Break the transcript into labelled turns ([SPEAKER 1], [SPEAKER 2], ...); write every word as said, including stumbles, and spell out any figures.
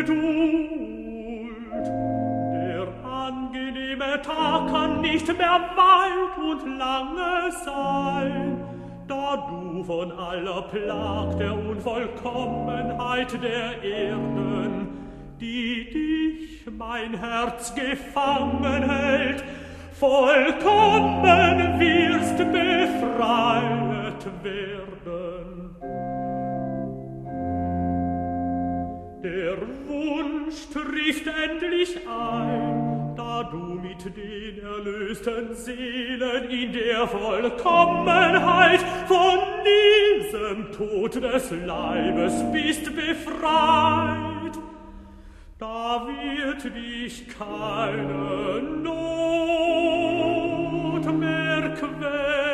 [SPEAKER 1] Geduld. Der angenehme Tag kann nicht mehr weit und lange sein, da du von aller Plag der Unvollkommenheit der Erden, die dich, mein Herz, gefangen hält, vollkommen wirst befreit werden. Der Wunsch trifft endlich ein, da du mit den erlösten Seelen in der Vollkommenheit von diesem Tod des Leibes bist befreit. Da wird dich keine Not mehr quälen.